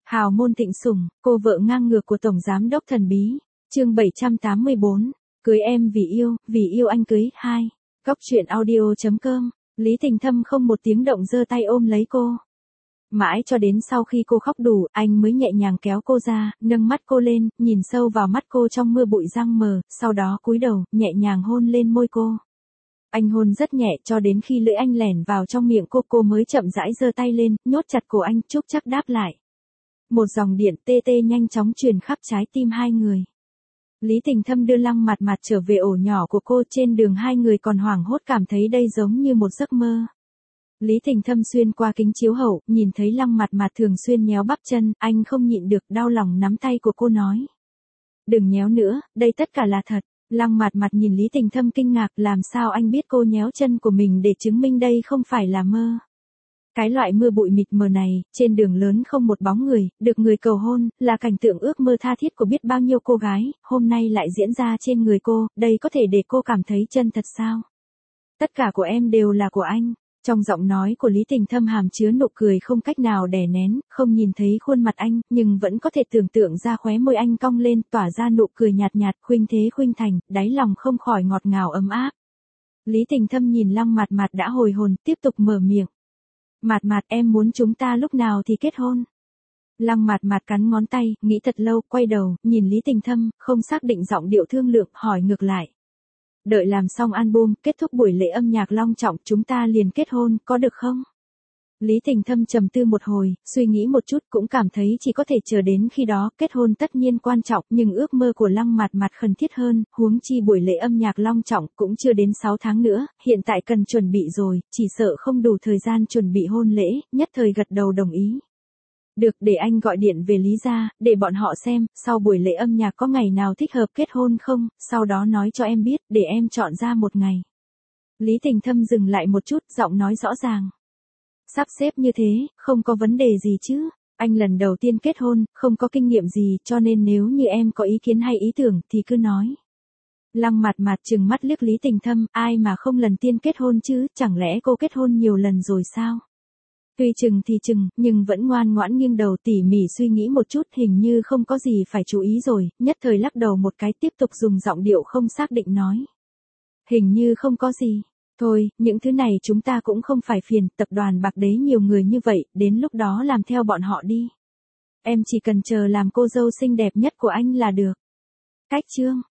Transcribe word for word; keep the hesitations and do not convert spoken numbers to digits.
Hào môn thịnh sủng, cô vợ ngang ngược của Tổng Giám đốc thần bí. Chương bảy trăm tám mươi bốn. Cưới em vì yêu, vì yêu anh cưới. hai. Góc truyện audio chấm com. Lý Tình Thâm không một tiếng động giơ tay ôm lấy cô. Mãi cho đến sau khi cô khóc đủ, anh mới nhẹ nhàng kéo cô ra, nâng mắt cô lên, nhìn sâu vào mắt cô trong mưa bụi giăng mờ, sau đó cúi đầu, nhẹ nhàng hôn lên môi cô. Anh hôn rất nhẹ cho đến khi lưỡi anh lẻn vào trong miệng cô, cô mới chậm rãi giơ tay lên, nhốt chặt cổ anh, chúc chắc đáp lại. Một dòng điện tê tê nhanh chóng truyền khắp trái tim hai người. Lý Tình Thâm đưa Lăng Mạt Mạt trở về ổ nhỏ của cô, trên đường hai người còn hoảng hốt cảm thấy đây giống như một giấc mơ. Lý Tình Thâm xuyên qua kính chiếu hậu, nhìn thấy Lăng Mạt Mạt thường xuyên nhéo bắp chân, anh không nhịn được, đau lòng nắm tay của cô nói. Đừng nhéo nữa, đây tất cả là thật. Lăng Mạt Mạt nhìn Lý Tình Thâm kinh ngạc, làm sao anh biết cô nhéo chân của mình để chứng minh đây không phải là mơ. Cái loại mưa bụi mịt mờ này, trên đường lớn không một bóng người, được người cầu hôn, là cảnh tượng ước mơ tha thiết của biết bao nhiêu cô gái, hôm nay lại diễn ra trên người cô, đây có thể để cô cảm thấy chân thật sao? Tất cả của em đều là của anh. Trong giọng nói của Lý Tình Thâm hàm chứa nụ cười không cách nào đè nén, không nhìn thấy khuôn mặt anh, nhưng vẫn có thể tưởng tượng ra khóe môi anh cong lên, tỏa ra nụ cười nhạt nhạt, khuynh thế khuynh thành, đáy lòng không khỏi ngọt ngào ấm áp. Lý Tình Thâm nhìn Lăng Mạt Mạt đã hồi hồn, tiếp tục mở miệng. Mạt Mạt, em muốn chúng ta lúc nào thì kết hôn? Lăng Mạt Mạt cắn ngón tay, nghĩ thật lâu, quay đầu, nhìn Lý Tình Thâm, không xác định giọng điệu thương lượng, hỏi ngược lại. Đợi làm xong album, kết thúc buổi lễ âm nhạc long trọng, chúng ta liền kết hôn, có được không? Lý Tình Thâm trầm tư một hồi, suy nghĩ một chút, cũng cảm thấy chỉ có thể chờ đến khi đó, kết hôn tất nhiên quan trọng, nhưng ước mơ của Lăng Mạt Mạt khẩn thiết hơn, huống chi buổi lễ âm nhạc long trọng cũng chưa đến sáu tháng nữa, hiện tại cần chuẩn bị rồi, chỉ sợ không đủ thời gian chuẩn bị hôn lễ, nhất thời gật đầu đồng ý. Được, để anh gọi điện về Lý gia, để bọn họ xem, sau buổi lễ âm nhạc có ngày nào thích hợp kết hôn không, sau đó nói cho em biết, để em chọn ra một ngày. Lý Tình Thâm dừng lại một chút, giọng nói rõ ràng. Sắp xếp như thế, không có vấn đề gì chứ, anh lần đầu tiên kết hôn, không có kinh nghiệm gì, cho nên nếu như em có ý kiến hay ý tưởng, thì cứ nói. Lăng Mạt Mạt trừng mắt liếc Lý Tình Thâm, ai mà không lần tiên kết hôn chứ, chẳng lẽ cô kết hôn nhiều lần rồi sao? Tuy chừng thì chừng, nhưng vẫn ngoan ngoãn nghiêng đầu tỉ mỉ suy nghĩ một chút, hình như không có gì phải chú ý rồi, nhất thời lắc đầu một cái, tiếp tục dùng giọng điệu không xác định nói. Hình như không có gì. Thôi, những thứ này chúng ta cũng không phải phiền, tập đoàn Bạc Đế nhiều người như vậy, đến lúc đó làm theo bọn họ đi. Em chỉ cần chờ làm cô dâu xinh đẹp nhất của anh là được. Cách chương.